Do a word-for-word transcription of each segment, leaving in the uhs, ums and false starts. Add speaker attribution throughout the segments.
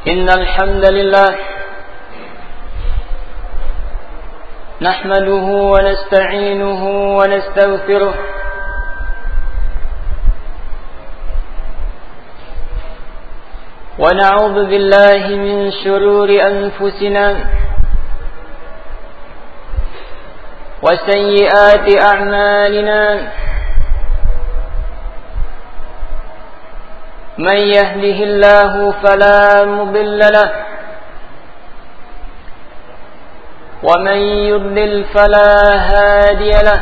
Speaker 1: إن الحمد لله نحمده ونستعينه ونستغفره ونعوذ بالله من شرور أنفسنا وسيئات أعمالنا من يهده الله فلا مضل له ومن يضلل فلا هادي له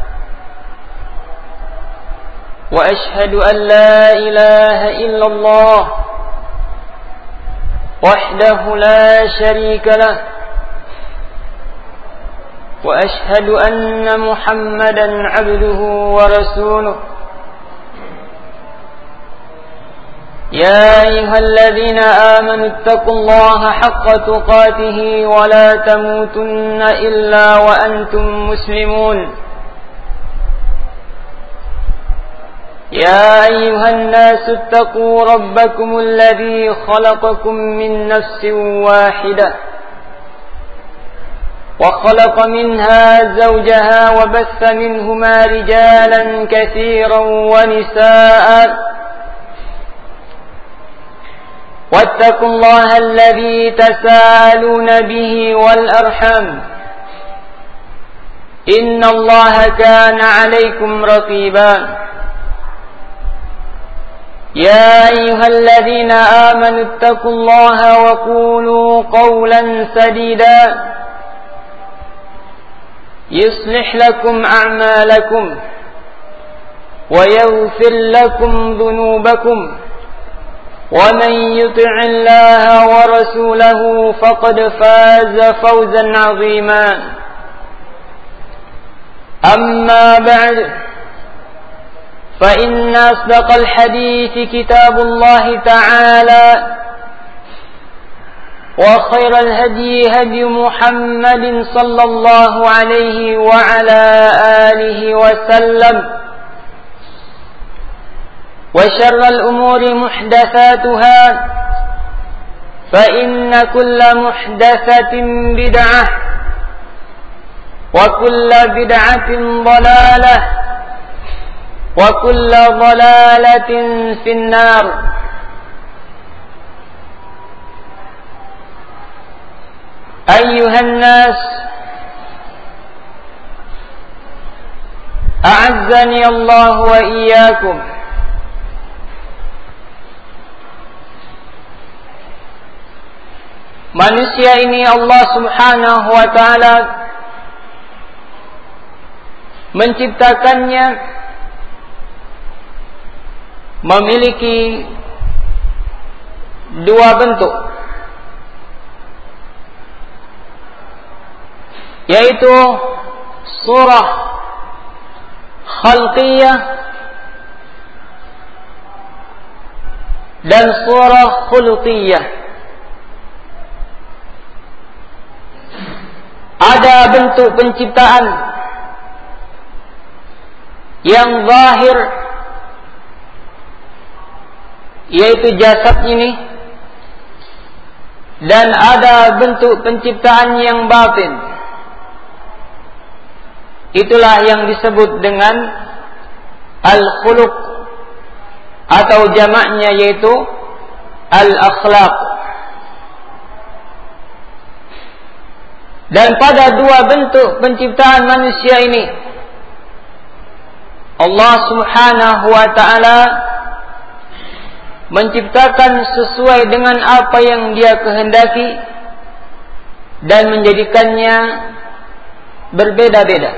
Speaker 1: وأشهد أن لا إله إلا الله وحده لا شريك له وأشهد أن محمدا عبده ورسوله يا أيها الذين آمنوا اتقوا الله حق تقاته ولا تموتن إلا وأنتم مسلمون يا أيها الناس اتقوا ربكم الذي خلقكم من نفس واحدة وخلق منها زوجها وبث منهما رجالا كثيرا ونساء واتقوا الله الذي تساءلون به والأرحام إن الله كان عليكم رقيبا يا أيها الذين آمنوا اتقوا الله وقولوا قولا سديدا يصلح لكم أعمالكم ويغفر لكم ذنوبكم ومن يطع الله ورسوله فقد فاز فوزا عظيما أما بعد فإن أصدق الحديث كتاب الله تعالى وخير الهدي هدي محمد صلى الله عليه وعلى آله وسلم وشر الأمور محدثاتها فإن كل محدثة بدعة وكل بدعة ضلالة وكل ضلالة في النار. أيها الناس أعزني الله وإياكم. Manusia ini Allah Subhanahu wa ta'ala menciptakannya memiliki dua bentuk, yaitu surah khalqiyah dan surah khuluqiyah. Ada bentuk penciptaan yang zahir, yaitu jasad ini, dan ada bentuk penciptaan yang batin. Itulah yang disebut dengan al-khuluq atau jamaknya yaitu al-akhlaq. Dan pada dua bentuk penciptaan manusia ini, Allah Subhanahu wa ta'ala menciptakan sesuai dengan apa yang Dia kehendaki dan menjadikannya berbeda-beda.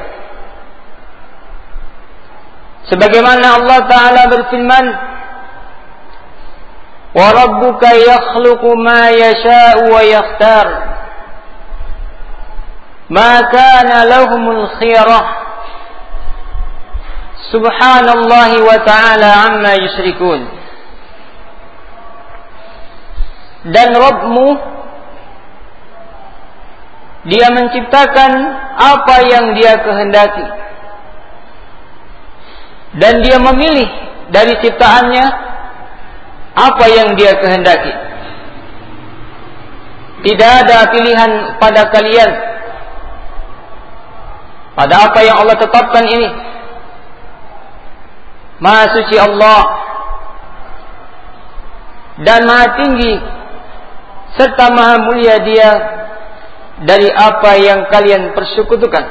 Speaker 1: Sebagaimana Allah Ta'ala berfirman, "Wa rabbuka yakhluqu ma yasha'u wa yakhtar ma kana lahumul khiyarah subhanallahi wa ta'ala amma yusyrikun." Dan Rabbmu, Dia menciptakan apa yang Dia kehendaki dan Dia memilih dari ciptaannya apa yang Dia kehendaki. Tidak ada pilihan pada kalian pada apa yang Allah tetapkan ini. Maha suci Allah dan maha tinggi serta maha mulia Dia dari apa yang kalian persekutukan.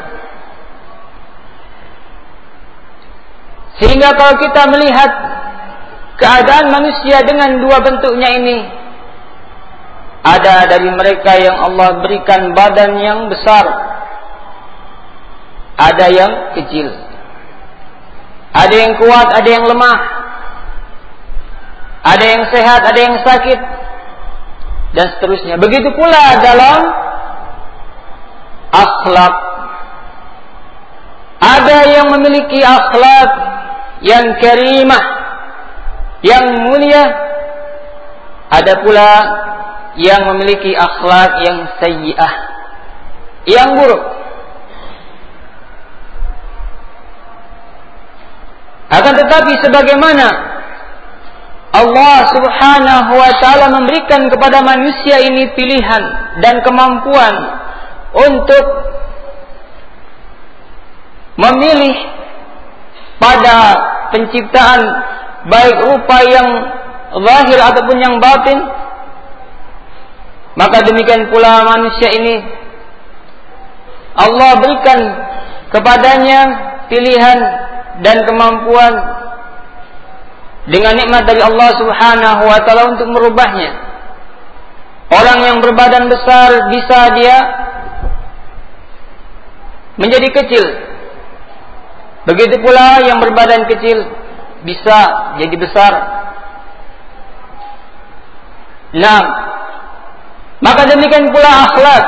Speaker 1: Sehingga kalau kita melihat keadaan manusia dengan dua bentuknya ini, ada dari mereka yang Allah berikan badan yang besar, ada yang kecil, ada yang kuat, ada yang lemah, ada yang sehat, ada yang sakit, dan seterusnya. Begitu pula dalam akhlak, ada yang memiliki akhlak yang karimah, yang mulia, ada pula yang memiliki akhlak yang sayyi'ah, yang buruk. Akan tetapi sebagaimana Allah Subhanahu wa ta'ala memberikan kepada manusia ini pilihan dan kemampuan untuk memilih pada penciptaan baik rupa yang zahir ataupun yang batin, maka demikian pula manusia ini Allah berikan kepadanya pilihan dan kemampuan dengan nikmat dari Allah Subhanahu wa ta'ala untuk merubahnya. Orang yang berbadan besar bisa dia menjadi kecil. Begitu pula yang berbadan kecil bisa jadi besar. Nah, maka demikian pula akhlak.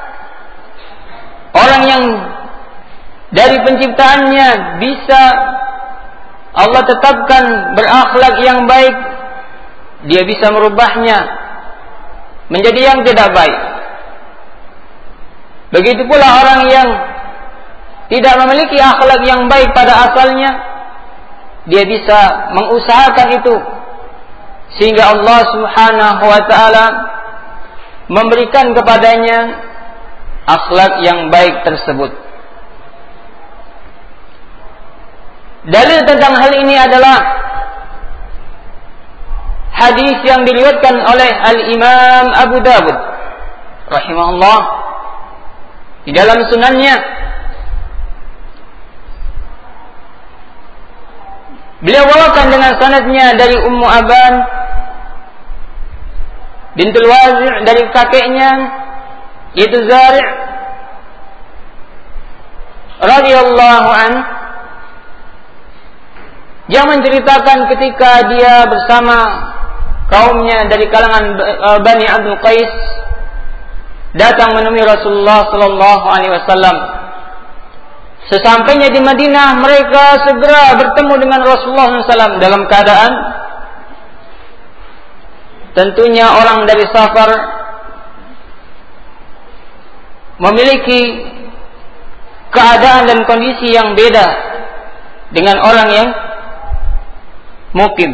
Speaker 1: Orang yang dari penciptaannya bisa Allah tetapkan berakhlak yang baik, dia bisa merubahnya menjadi yang tidak baik. Begitu pula orang yang tidak memiliki akhlak yang baik pada asalnya, dia bisa mengusahakan itu sehingga Allah Subhanahu wa ta'ala memberikan kepadanya akhlak yang baik tersebut. Dalil tentang hal ini adalah hadis yang diriwayatkan oleh Al-Imam Abu Dawud rahimahullah di dalam sunannya. Beliau bawakan dengan sanadnya dari Ummu Aban bintul Wazi' dari kakeknya yaitu Zari' radhiyallahu an, yang menceritakan ketika dia bersama kaumnya dari kalangan Bani Abdul Qais datang menemui Rasulullah sallallahu alaihi wasallam. Sesampainya di Madinah, mereka segera bertemu dengan Rasulullah sallallahu alaihi wasallam dalam keadaan tentunya orang dari safar memiliki keadaan dan kondisi yang beda dengan orang yang mukim.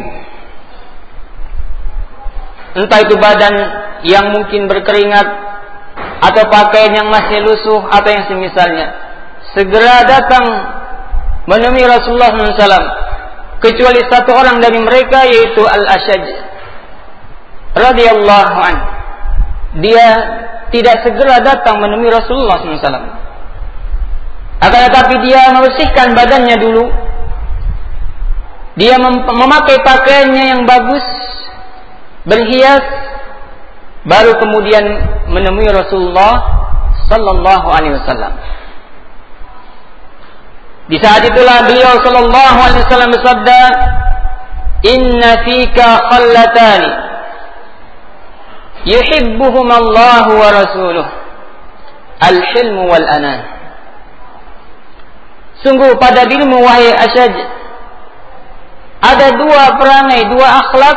Speaker 1: Entah itu badan yang mungkin berkeringat atau pakaian yang masih lusuh atau yang semisalnya, segera datang menemui Rasulullah sallallahu alaihi wasallam, kecuali satu orang dari mereka yaitu Al-Ashaj radhiyallahu an. Dia tidak segera datang menemui Rasulullah sallallahu alaihi wasallam. Akan tetapi dia membersihkan badannya dulu. Dia mem- memakai pakaiannya yang bagus, berhias, baru kemudian menemui Rasulullah sallallahu alaihi wasallam. Di saat itulah beliau sallallahu alaihi wasallam bersabda, "Inna fika khallatani yuhibbuhum Allah wa rasuluh, al-hilm wal anan." Sungguh pada dirimu wahai Ashaj, ada dua perangai, dua akhlak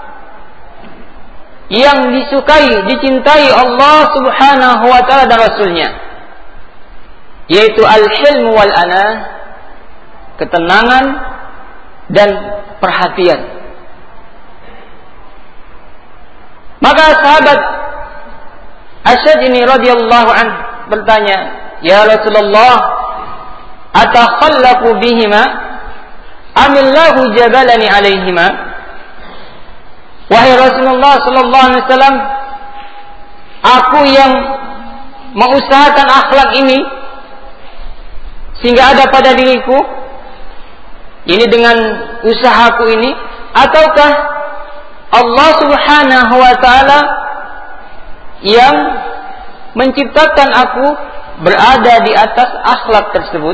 Speaker 1: yang disukai, dicintai Allah Subhanahu wa ta'ala dan Rasulnya, yaitu al-hilm wal anan, ketenangan dan perhatian. Maka sahabat Asy'ajni radhiyallahu anhu bertanya, "Ya Rasulullah, atakhallaqu bihima amillahu jabalani alaihima?" Wahai Rasulullah sallallahu alaihi wasallam, aku yang mengusahakan akhlak ini sehingga ada pada diriku ini dengan usahaku ini, ataukah Allah Subhanahu wa taala yang menciptakan aku berada di atas akhlak tersebut?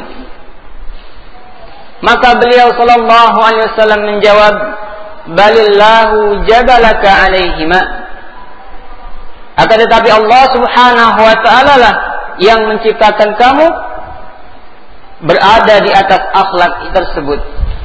Speaker 1: Maka beliau sallallahu alaihi wasallam menjawab, balillahu jabalaka alaihima. Akan tetapi Allah Subhanahu wa taala lah yang menciptakan kamu berada di atas akhlak tersebut.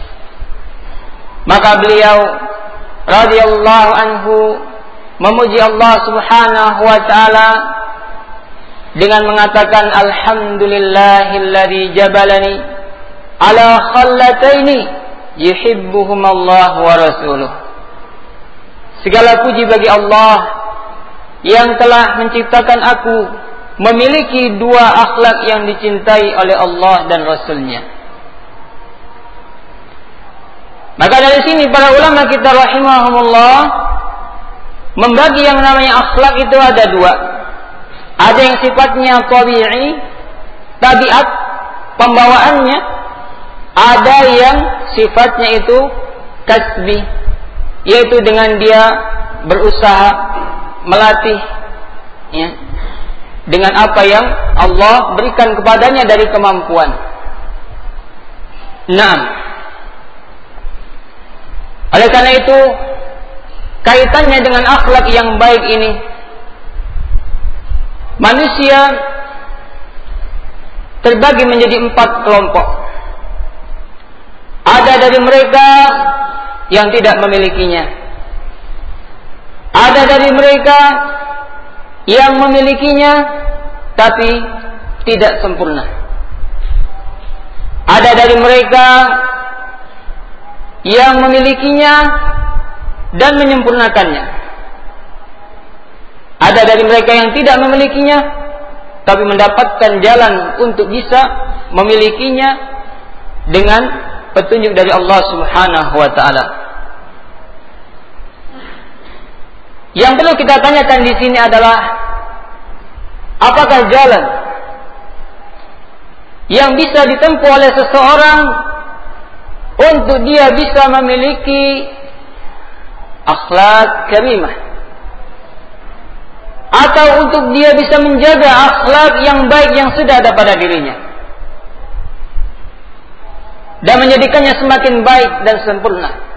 Speaker 1: Maka beliau radhiyallahu anhu memuji Allah Subhanahu wa taala dengan mengatakan, alhamdulillahilladzi jabalani ala khallataini yuhibbuhum Allah wa rasuluh. Segala puji bagi Allah yang telah menciptakan aku memiliki dua akhlak yang dicintai oleh Allah dan Rasulnya. Maka dari sini para ulama kita rahimahumullah membagi yang namanya akhlak itu ada dua. Ada yang sifatnya tabi'i, tabiat, pembawaannya. Ada yang sifatnya itu kasbi, yaitu dengan dia berusaha melatih ya, dengan apa yang Allah berikan kepadanya dari kemampuan. Naam. Oleh karena itu, kaitannya dengan akhlak yang baik ini, manusia terbagi menjadi empat kelompok. Ada dari mereka yang tidak memilikinya. Ada dari mereka yang memilikinya tapi tidak sempurna. Ada dari mereka yang memilikinya dan menyempurnakannya. Ada dari mereka yang tidak memilikinya tapi mendapatkan jalan untuk bisa memilikinya dengan petunjuk dari Allah Subhanahu wa taala. Yang perlu kita tanyakan di sini adalah, apakah jalan yang bisa ditempuh oleh seseorang untuk dia bisa memiliki akhlak karimah, atau untuk dia bisa menjaga akhlak yang baik yang sudah ada pada dirinya dan menjadikannya semakin baik dan sempurna?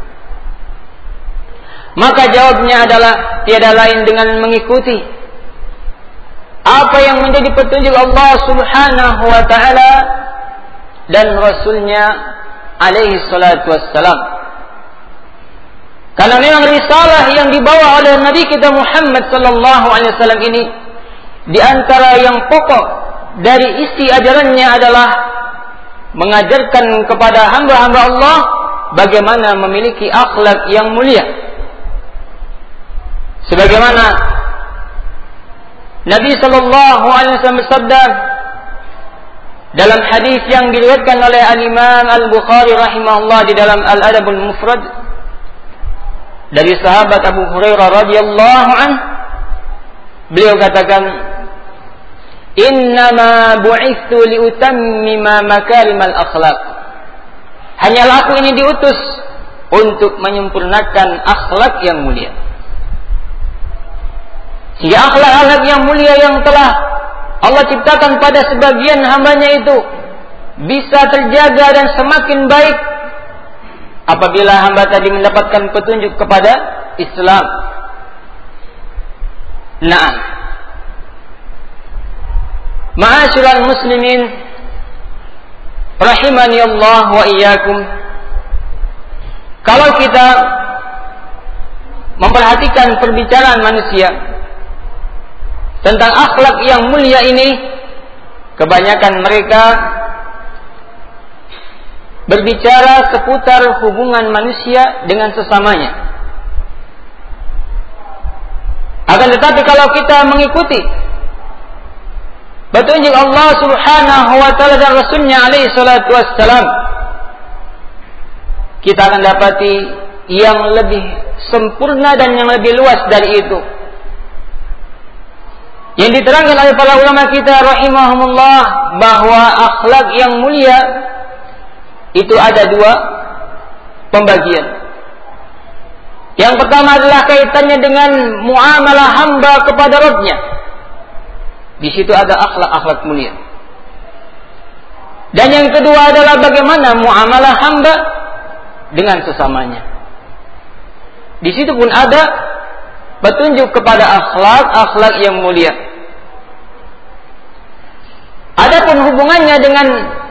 Speaker 1: Maka jawabnya adalah tiada lain dengan mengikuti apa yang menjadi petunjuk Allah Subhanahu wa taala dan Rasulnya alaihi salatu wassalam. Karena memang risalah yang dibawa oleh Nabi kita Muhammad sallallahu alaihi wasallam ini, di antara yang pokok dari isi ajarannya adalah mengajarkan kepada hamba-hamba Allah bagaimana memiliki akhlak yang mulia. Sebagaimana Nabi sallallahu alaihi wasallam bersabda dalam hadis yang diriwayatkan oleh Al-Imam Al-Bukhari rahimahullah di dalam Al-Adabul Mufrad dari sahabat Abu Hurairah radhiyallahu anhu, beliau katakan, "Innama bu'itsu liutammima makarimal akhlaq." Hanyalah aku ini diutus untuk menyempurnakan akhlak yang mulia. Sehingga akhlak-akhlak yang mulia yang telah Allah ciptakan pada sebagian hambanya itu bisa terjaga dan semakin baik apabila hamba tadi mendapatkan petunjuk kepada Islam. Naam. Ma'asyiral muslimin rahimani Allah wa iyyakum. Kalau kita memperhatikan perbicaraan manusia tentang akhlak yang mulia ini, kebanyakan mereka berbicara seputar hubungan manusia dengan sesamanya. Akan tetapi kalau kita mengikuti petunjuk Allah Subhanahu wa taala dan Rasulnya alaihi salatu wassalam, kita akan dapati yang lebih sempurna dan yang lebih luas dari itu. Yang diterangkan oleh para ulama kita rahimahumullah bahwa akhlak yang mulia itu ada dua pembagian. Yang pertama adalah kaitannya dengan muamalah hamba kepada Rabb-Nya. Di situ ada akhlak-akhlak mulia. Dan yang kedua adalah bagaimana muamalah hamba dengan sesamanya. Di situ pun ada petunjuk kepada akhlak-akhlak yang mulia. Adapun hubungannya dengan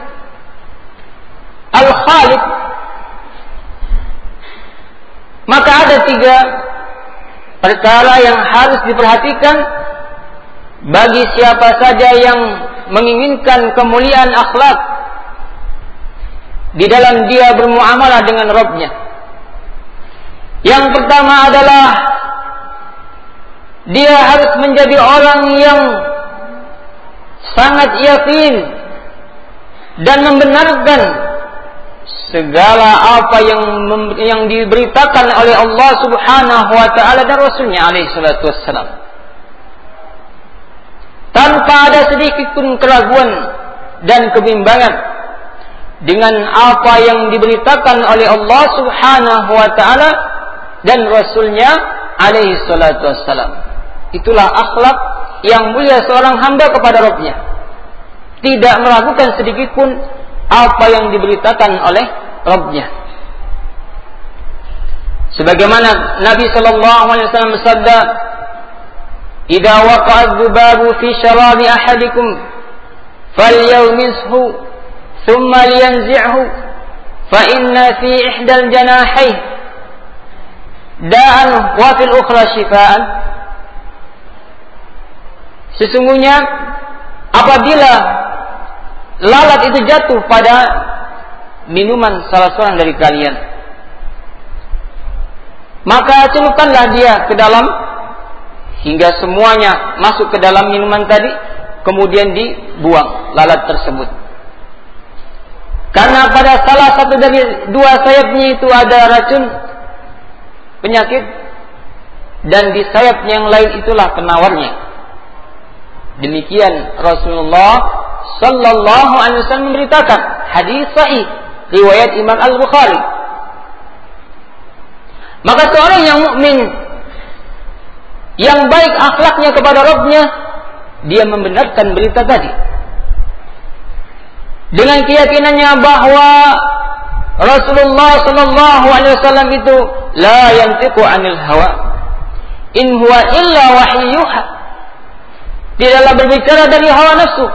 Speaker 1: Al-Khaliq, maka ada tiga perkara yang harus diperhatikan bagi siapa saja yang menginginkan kemuliaan akhlak di dalam dia bermuamalah dengan Rabb-Nya. Yang pertama adalah dia harus menjadi orang yang sangat yakin dan membenarkan segala apa yang yang diberitakan oleh Allah Subhanahu wa taala dan Rasulnya alaihi salatu wassalam, tanpa ada sedikit pun keraguan dan kebimbangan dengan apa yang diberitakan oleh Allah Subhanahu wa taala dan Rasulnya alaihi salatu wassalam. Itulah akhlak yang mulia seorang hamba kepada Rabb-Nya, tidak meragukan sedikit pun apa yang diberitakan oleh Rabb-Nya. Sebagaimana Nabi sallallahu alaihi wasallam bersabda, "Idza waqa'a adh-dhubabu fi sharabi ahadikum falyawmishu thumma liyanzi'hu fa inna fi ihdal janahihi da'an wa fil ukhra shifaan." Sesungguhnya apabila lalat itu jatuh pada minuman salah seorang dari kalian, maka celupkanlah dia ke dalam hingga semuanya masuk ke dalam minuman tadi, kemudian dibuang lalat tersebut. Karena pada salah satu dari dua sayapnya itu ada racun penyakit, dan di sayap yang lain itulah penawarnya. Demikian Rasulullah sallallahu alaihi wasallam memberitakan, hadis sahih riwayat Imam Al-Bukhari. Maka seorang yang mukmin yang baik akhlaknya kepada Rabb-Nya, dia membenarkan berita tadi dengan keyakinannya bahwa Rasulullah sallallahu alaihi wasallam itu la yantiqu 'anil hawa in huwa illa wahyuha, tidaklah berbicara dari hawa nafsu.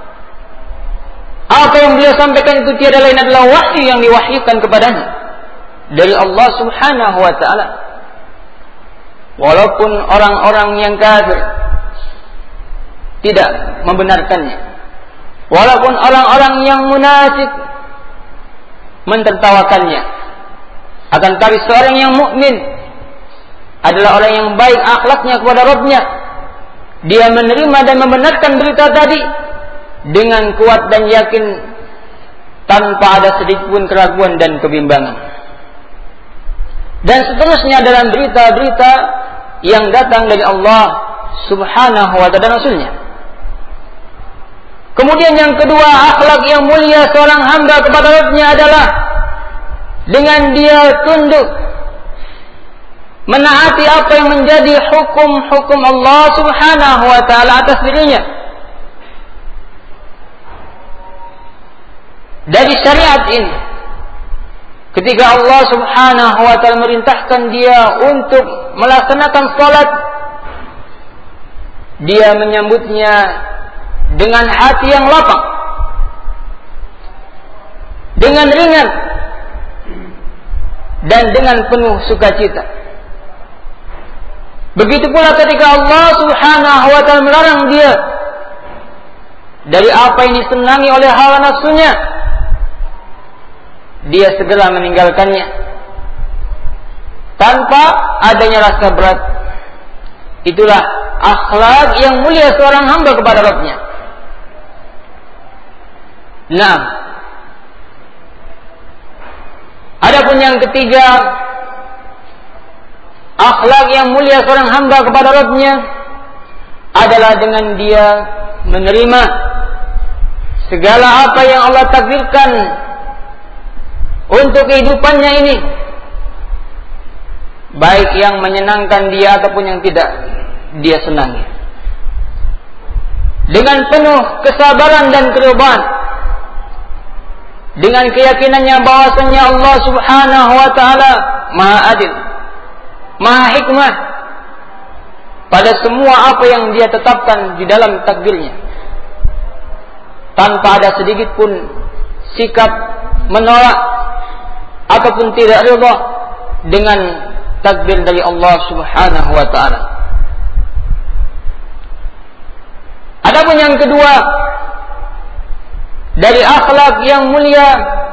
Speaker 1: Apa yang beliau sampaikan itu tiada lain adalah wahyu yang diwahyukan kepadanya dari Allah Subhanahu wa taala. Walaupun orang-orang yang kafir tidak membenarkannya, walaupun orang-orang yang munafik mentertawakannya, akan tapi seorang yang mukmin adalah orang yang baik akhlaknya kepada Rabb-Nya. Dia menerima dan membenarkan berita tadi dengan kuat dan yakin, tanpa ada sedikit pun keraguan dan kebimbangan. Dan seterusnya dalam berita-berita yang datang dari Allah Subhanahu wa ta'ala dan Rasulnya. Kemudian yang kedua, akhlak yang mulia seorang hamba kepada Rabb-Nya adalah dengan dia tunduk menaati apa yang menjadi hukum-hukum Allah Subhanahu wa ta'ala atas dirinya. Dari syariat ini, ketika Allah Subhanahu wa ta'ala merintahkan dia untuk melaksanakan salat, dia menyambutnya dengan hati yang lapang, dengan ringan, dan dengan penuh sukacita. Begitu pula ketika Allah Subhanahu wa ta'ala melarang dia dari apa yang disenangi oleh hawa nafsunya, dia segera meninggalkannya tanpa adanya rasa berat. Itulah akhlak yang mulia seorang hamba kepada Rabb-Nya. Nah, adapun yang ketiga, akhlak yang mulia seorang hamba kepada Rabb-Nya adalah dengan dia menerima segala apa yang Allah takdirkan untuk kehidupannya ini, baik yang menyenangkan dia ataupun yang tidak dia senangi, dengan penuh kesabaran dan keridhaan, dengan keyakinannya bahwasanya Allah Subhanahu wa taala Maha Adil, Maha Hikmah pada semua apa yang dia tetapkan di dalam takdirnya, tanpa ada sedikit pun sikap menolak ataupun tidak ridha dengan takdir dari Allah Subhanahu wa taala. Adapun yang kedua dari akhlak yang mulia,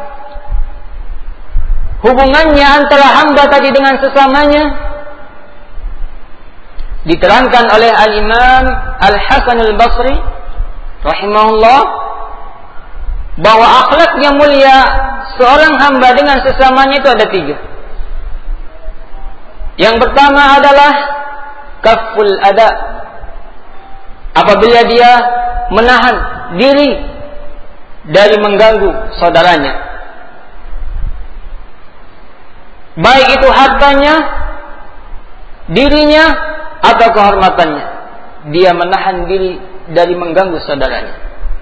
Speaker 1: hubungannya antara hamba tadi dengan sesamanya, diterangkan oleh Al-Imam Al-Hasan Al-Basri rahimahullah bahwa akhlak yang mulia seorang hamba dengan sesamanya itu ada tiga. Yang pertama adalah kaful ada, apabila dia menahan diri dari mengganggu saudaranya, baik itu hartanya, dirinya, atau kehormatannya, dia menahan diri dari mengganggu saudaranya,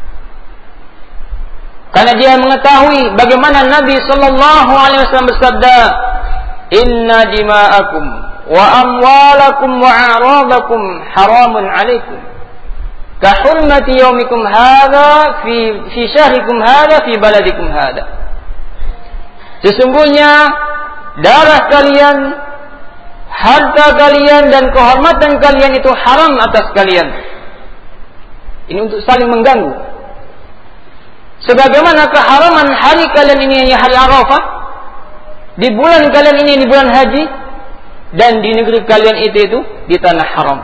Speaker 1: karena dia mengetahui bagaimana Nabi Sallallahu Alaihi Wasallam bersabda, Inna dima'akum wa amwalakum wa a'radakum haramun alaikum ka hurmati yaumikum hadha fi fi syahrikum hadha fi baladikum hadha. Sesungguhnya darah kalian, harta kalian, dan kehormatan kalian itu haram atas kalian. Ini untuk saling mengganggu. Sebagaimana keharaman hari kalian ini, hari Arafah, di bulan kalian ini, di bulan haji, dan di negeri kalian itu itu di tanah haram.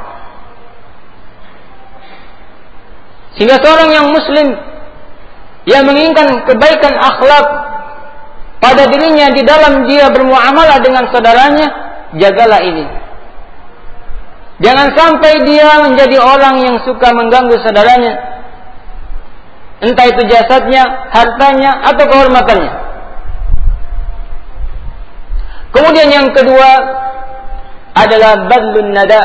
Speaker 1: Sehingga seorang yang muslim yang menginginkan kebaikan akhlak pada dirinya di dalam dia bermuamalah dengan saudaranya, jagalah ini. Jangan sampai dia menjadi orang yang suka mengganggu saudaranya, entah itu jasadnya, hartanya, atau kehormatannya. Kemudian yang kedua adalah badlun nada,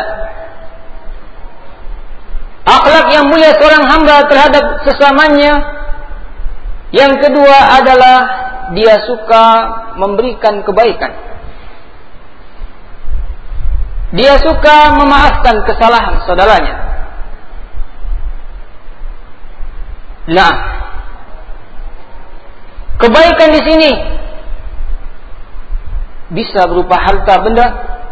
Speaker 1: akhlak yang mulia seorang hamba terhadap sesamanya. Yang kedua adalah dia suka memberikan kebaikan, dia suka memaafkan kesalahan saudaranya. Nah, kebaikan di sini bisa berupa harta benda,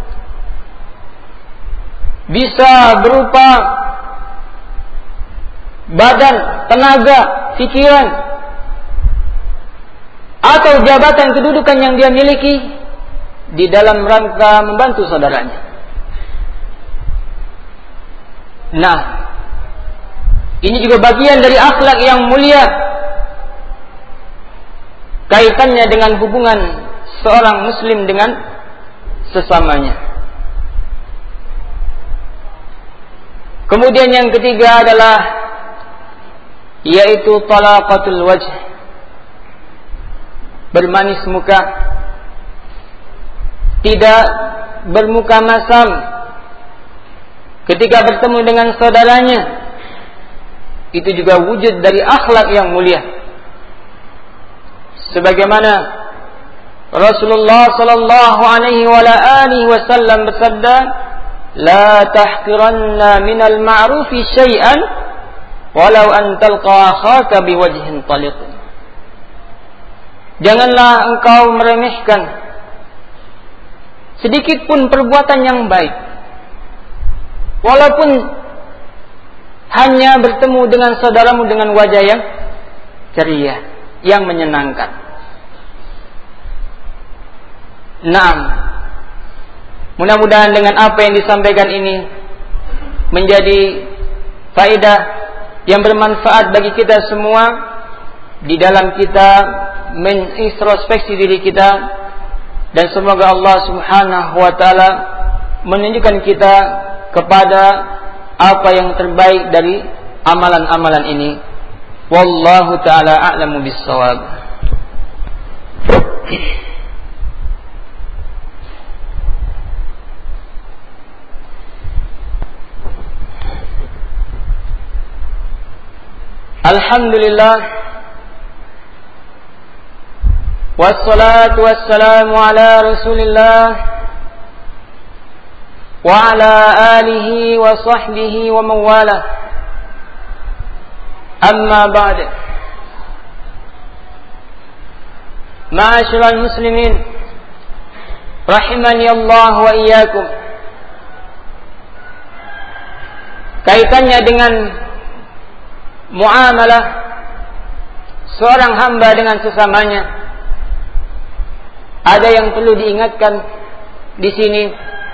Speaker 1: bisa berupa badan, tenaga, pikiran, atau jabatan kedudukan yang dia miliki di dalam rangka membantu saudaranya. Nah, ini juga bagian dari akhlak yang mulia, kaitannya dengan hubungan seorang muslim dengan sesamanya. Kemudian yang ketiga adalah yaitu talaqatul wajh, bermanis muka, tidak bermuka masam ketika bertemu dengan saudaranya. Itu juga wujud dari akhlak yang mulia, sebagaimana Rasulullah sallallahu alaihi wa alihi wasallam bersabda, "La tahqiranna minal ma'rufi syai'an walau an talqa akhaka biwajhin taliq." Janganlah engkau meremehkan sedikit pun perbuatan yang baik, walaupun hanya bertemu dengan saudaramu dengan wajah yang ceria, yang menyenangkan. Naam, mudah-mudahan dengan apa yang disampaikan ini menjadi faedah yang bermanfaat bagi kita semua, di dalam kita menintrospeksi diri kita, dan semoga Allah Subhanahu wa taala menunjukkan kita kepada apa yang terbaik dari amalan-amalan ini. Wallahu taala a'lamu bis-shawab. Alhamdulillah, wassalatu wassalamu ala Rasulillah wa ala alihi wa sahbihi wa mawalah. Amma ba'd. Ma'asyiral muslimin rahimani Allah wa iyyakum. Kaitannya dengan muamalah seorang hamba dengan sesamanya, ada yang perlu diingatkan di sini,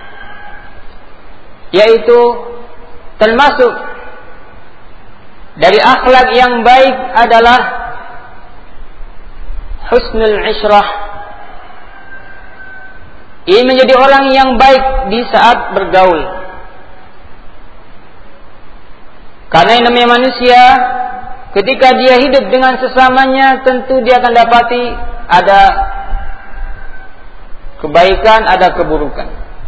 Speaker 1: yaitu termasuk dari akhlak yang baik adalah husnul isyrah. Ini menjadi orang yang baik di saat bergaul. Karena yang namanya manusia, ketika dia hidup dengan sesamanya, tentu dia akan dapati ada kebaikan, ada keburukan.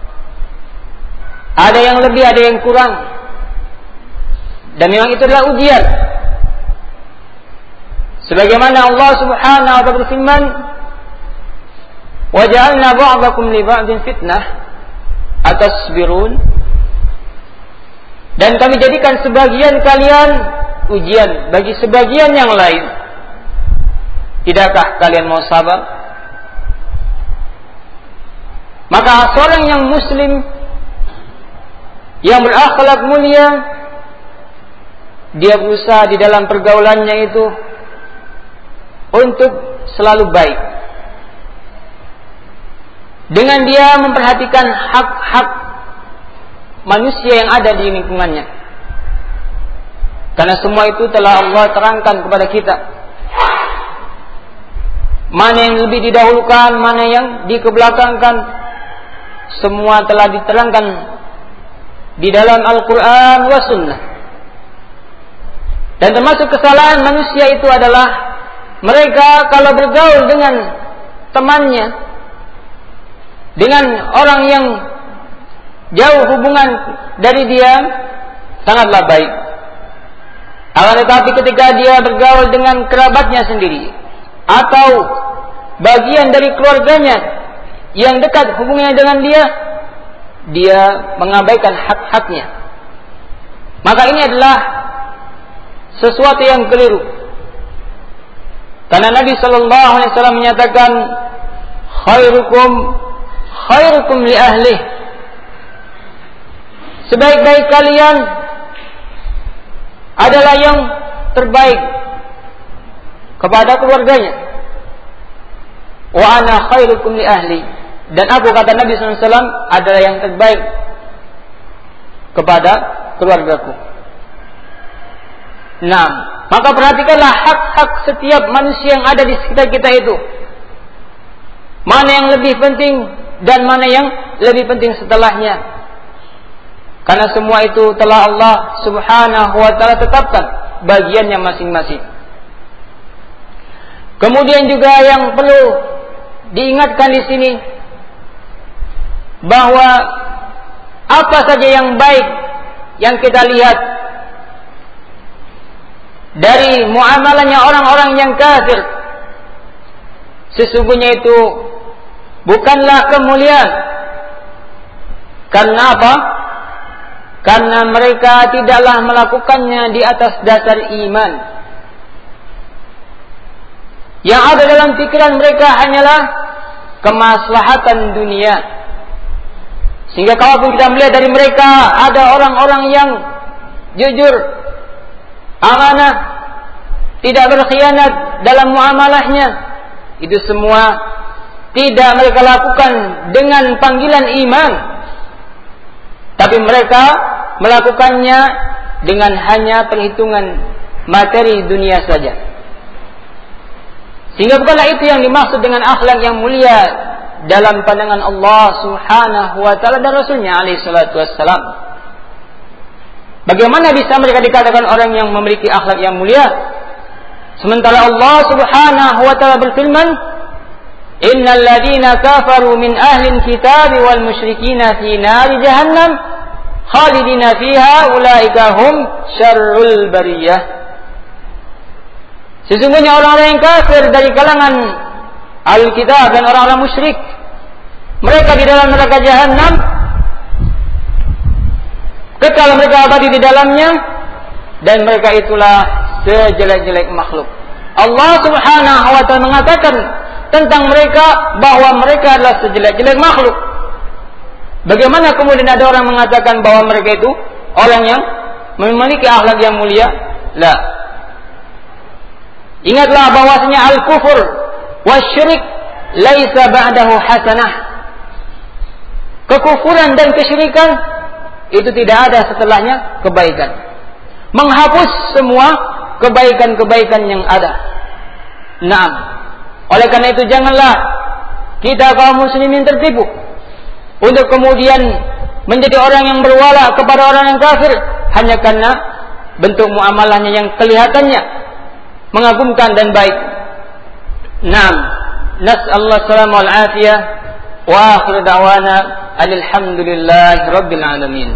Speaker 1: Ada yang lebih, ada yang kurang. Dan memang itu adalah ujian. Sebagaimana Allah Subhanahu wa ta'ala berfirman, وَجَعَلْنَا بَعْضَكُمْ لِبَعْضٍ فِتْنَةً أَتَصْبِرُونَ. Dan kami jadikan sebagian kalian ujian bagi sebagian yang lain. Tidakkah kalian mau sabar? Maka seorang yang muslim, yang berakhlak mulia, dia berusaha di dalam pergaulannya itu untuk selalu baik. Dengan dia memperhatikan hak-hak manusia yang ada di lingkungannya. Karena semua itu telah Allah terangkan kepada kita. Mana yang lebih didahulukan, mana yang dikebelakangkan, semua telah diterangkan di dalam Al-Quran wa Sunnah. Dan termasuk kesalahan manusia itu adalah mereka kalau bergaul dengan temannya, dengan orang yang jauh hubungan dari dia, sangatlah baik. Akan tetapi ketika dia bergaul dengan kerabatnya sendiri atau bagian dari keluarganya yang dekat hubungannya dengan dia, dia mengabaikan hak-haknya. Maka ini adalah sesuatu yang keliru. Karena Nabi sallallahu alaihi wasallam menyatakan, khairukum khairukum li ahlih. Sebaik-baik kalian adalah yang terbaik kepada keluarganya. Wa ana khairukum li ahli. Dan aku, kata Nabi sallallahu alaihi wasallam, adalah yang terbaik kepada keluargaku. Nah, maka perhatikanlah hak-hak setiap manusia yang ada di sekitar kita itu. Mana yang lebih penting dan mana yang lebih penting setelahnya. Karena semua itu telah Allah Subhanahu wa ta'ala tetapkan bagiannya masing-masing. Kemudian juga yang perlu diingatkan di sini, bahwa apa saja yang baik yang kita lihat dari muamalahnya orang-orang yang kafir, sesungguhnya itu bukanlah kemuliaan. Karena apa? Karena mereka tidaklah melakukannya di atas dasar iman. Yang ada dalam pikiran mereka hanyalah kemaslahatan dunia. Sehingga kalaupun kita melihat dari mereka ada orang-orang yang jujur, amanah, tidak berkhianat dalam muamalahnya, itu semua tidak mereka lakukan dengan panggilan iman, tapi mereka melakukannya dengan hanya perhitungan materi dunia saja. Sehingga bukanlah itu yang dimaksud dengan akhlak yang mulia dalam pandangan Allah Subhanahu wa taala dan Rasulnya alaihi salatu wassalam. Bagaimana bisa mereka dikatakan orang yang memiliki akhlak yang mulia? Sementara Allah Subhanahu wa taala berfirman, "Innal ladzina kafaru min ahli kitab wal musyrikina fi nari jahannam khalidina fiha ulaika hum syarrul bariyah." Sesungguhnya orang-orang yang kafir dari kalangan Al-Kitab dan orang-orang musyrik, mereka di dalam neraka Jahannam, kekal mereka abadi di dalamnya, dan mereka itulah sejelek-jelek makhluk. Allah Subhanahu wa taala mengatakan tentang mereka bahwa mereka adalah sejelek-jelek makhluk. Bagaimana kemudian ada orang mengatakan bahwa mereka itu orang yang memiliki akhlak yang mulia? La. Ingatlah bahwasanya al-kufur wasyirik laisa ba'dahu hasanah. Kekufuran dan kesyirikan itu tidak ada setelahnya kebaikan. Menghapus semua kebaikan-kebaikan yang ada. Naam. Oleh karena itu janganlah kita kaum muslimin tertipu untuk kemudian menjadi orang yang berwala kepada orang yang kafir hanya karena bentuk muamalahnya yang kelihatannya mengagumkan dan baik. Naam. Nas'allahu salamah wal afiyah wa akhiru da'wana alhamdulillahi rabbil alamin.